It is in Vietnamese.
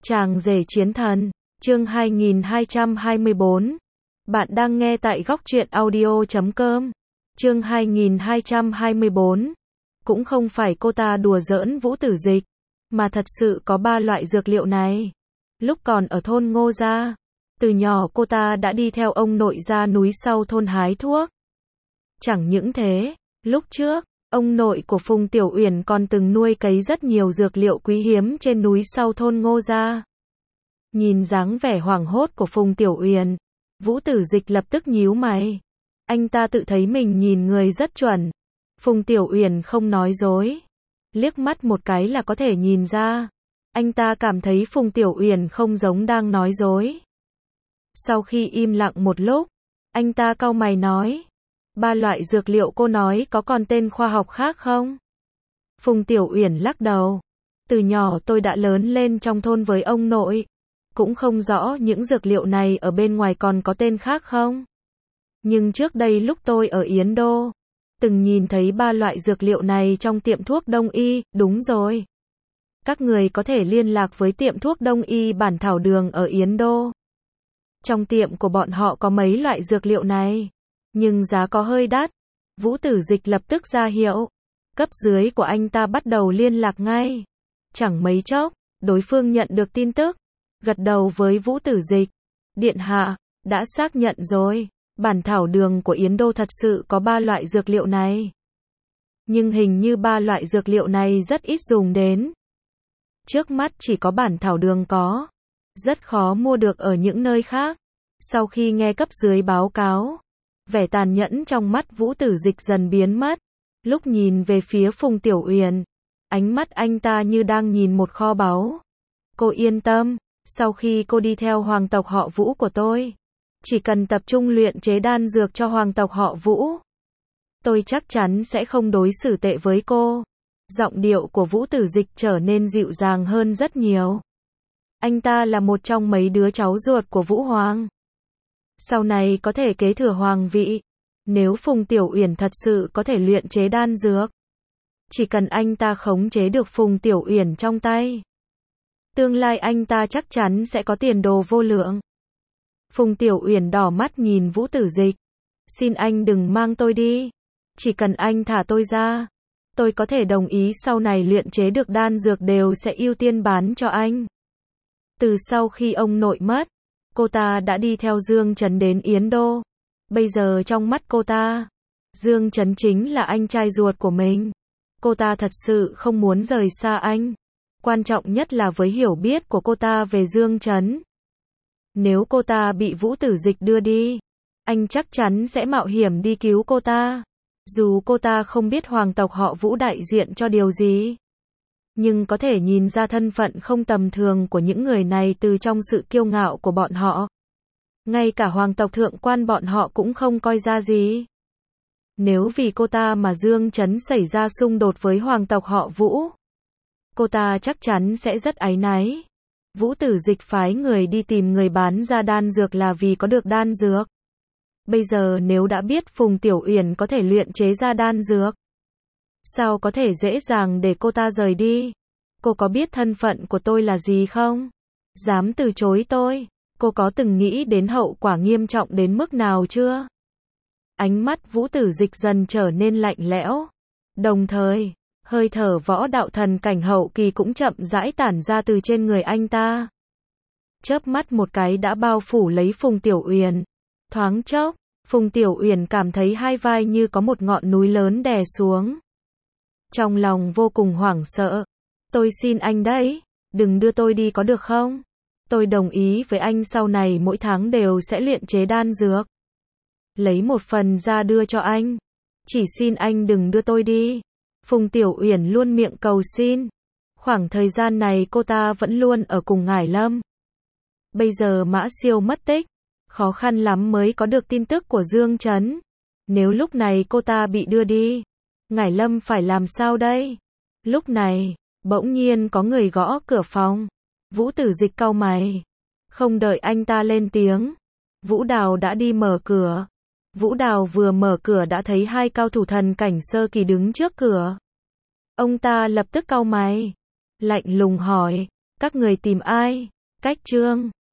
Chàng rể chiến thần, chương 2224. Bạn đang nghe tại góc truyện audio.com. Chương 2224. Cũng không phải cô ta đùa giỡn Vũ Tử Dịch, mà thật sự có 3 loại dược liệu này. Lúc còn ở thôn Ngô Gia, từ nhỏ cô ta đã đi theo ông nội ra núi sau thôn hái thuốc. Chẳng những thế, lúc trước, ông nội của Phùng Tiểu Uyển còn từng nuôi cấy rất nhiều dược liệu quý hiếm trên núi sau thôn Ngô Gia. Nhìn dáng vẻ hoảng hốt của Phùng Tiểu Uyển, Vũ Tử Dịch lập tức nhíu mày. Anh ta tự thấy mình nhìn người rất chuẩn. Phùng Tiểu Uyển không nói dối. Liếc mắt một cái là có thể nhìn ra. Anh ta cảm thấy Phùng Tiểu Uyển không giống đang nói dối. Sau khi im lặng một lúc, anh ta cau mày nói. 3 loại dược liệu cô nói có còn tên khoa học khác không? Phùng Tiểu Uyển lắc đầu. Từ nhỏ tôi đã lớn lên trong thôn với ông nội. Cũng không rõ những dược liệu này ở bên ngoài còn có tên khác không? Nhưng trước đây lúc tôi ở Yến Đô, từng nhìn thấy 3 loại dược liệu này trong tiệm thuốc đông y, đúng rồi. Các người có thể liên lạc với tiệm thuốc đông y Bản Thảo Đường ở Yến Đô. Trong tiệm của bọn họ có mấy loại dược liệu này, nhưng giá có hơi đắt. Vũ Tử Dịch lập tức ra hiệu. Cấp dưới của anh ta bắt đầu liên lạc ngay. Chẳng mấy chốc, đối phương nhận được tin tức, gật đầu với Vũ Tử Dịch. Điện hạ, đã xác nhận rồi, Bản Thảo Đường của Yến Đô thật sự có 3 loại dược liệu này. Nhưng hình như 3 loại dược liệu này rất ít dùng đến. Trước mắt chỉ có Bản Thảo Đường có, rất khó mua được ở những nơi khác. Sau khi nghe cấp dưới báo cáo, vẻ tàn nhẫn trong mắt Vũ Tử Dịch dần biến mất. Lúc nhìn về phía Phùng Tiểu Uyển, ánh mắt anh ta như đang nhìn một kho báu. Cô yên tâm, sau khi cô đi theo hoàng tộc họ Vũ của tôi, chỉ cần tập trung luyện chế đan dược cho hoàng tộc họ Vũ, tôi chắc chắn sẽ không đối xử tệ với cô. Giọng điệu của Vũ Tử Dịch trở nên dịu dàng hơn rất nhiều. Anh ta là một trong mấy đứa cháu ruột của Vũ Hoàng. Sau này có thể kế thừa hoàng vị. Nếu Phùng Tiểu Uyển thật sự có thể luyện chế đan dược, chỉ cần anh ta khống chế được Phùng Tiểu Uyển trong tay, tương lai anh ta chắc chắn sẽ có tiền đồ vô lượng. Phùng Tiểu Uyển đỏ mắt nhìn Vũ Tử Dịch. Xin anh đừng mang tôi đi. Chỉ cần anh thả tôi ra, tôi có thể đồng ý sau này luyện chế được đan dược đều sẽ ưu tiên bán cho anh. Từ sau khi ông nội mất, cô ta đã đi theo Dương Trấn đến Yến Đô. Bây giờ trong mắt cô ta, Dương Trấn chính là anh trai ruột của mình. Cô ta thật sự không muốn rời xa anh. Quan trọng nhất là với hiểu biết của cô ta về Dương Trấn. Nếu cô ta bị Vũ Tử Dịch đưa đi, anh chắc chắn sẽ mạo hiểm đi cứu cô ta. Dù cô ta không biết hoàng tộc họ Vũ đại diện cho điều gì, nhưng có thể nhìn ra thân phận không tầm thường của những người này từ trong sự kiêu ngạo của bọn họ. Ngay cả hoàng tộc thượng quan bọn họ cũng không coi ra gì. Nếu vì cô ta mà Dương Trấn xảy ra xung đột với hoàng tộc họ Vũ, cô ta chắc chắn sẽ rất áy náy. Vũ Tử Dịch phái người đi tìm người bán ra đan dược là vì có được đan dược. Bây giờ nếu đã biết Phùng Tiểu Uyển có thể luyện chế ra đan dược, sao có thể dễ dàng để cô ta rời đi? Cô có biết thân phận của tôi là gì không? Dám từ chối tôi? Cô có từng nghĩ đến hậu quả nghiêm trọng đến mức nào chưa? Ánh mắt Vũ Tử Dịch dần trở nên lạnh lẽo. Đồng thời, hơi thở võ đạo thần cảnh hậu kỳ cũng chậm rãi tản ra từ trên người anh ta. Chớp mắt một cái đã bao phủ lấy Phùng Tiểu Uyển. Thoáng chốc, Phùng Tiểu Uyển cảm thấy hai vai như có một ngọn núi lớn đè xuống. Trong lòng vô cùng hoảng sợ. Tôi xin anh đấy, đừng đưa tôi đi có được không? Tôi đồng ý với anh sau này mỗi tháng đều sẽ luyện chế đan dược. Lấy một phần ra đưa cho anh. Chỉ xin anh đừng đưa tôi đi. Phùng Tiểu Uyển luôn miệng cầu xin. Khoảng thời gian này cô ta vẫn luôn ở cùng Ngải Lâm. Bây giờ Mã Siêu mất tích, khó khăn lắm mới có được tin tức của Dương Trấn. Nếu lúc này cô ta bị đưa đi, Ngải Lâm phải làm sao đây? Lúc này, bỗng nhiên có người gõ cửa phòng. Vũ Tử Dịch cau mày. Không đợi anh ta lên tiếng, Vũ Đào đã đi mở cửa. Vũ Đào vừa mở cửa đã thấy 2 cao thủ thần cảnh sơ kỳ đứng trước cửa. Ông ta lập tức cau mày, lạnh lùng hỏi, các người tìm ai? Cách chương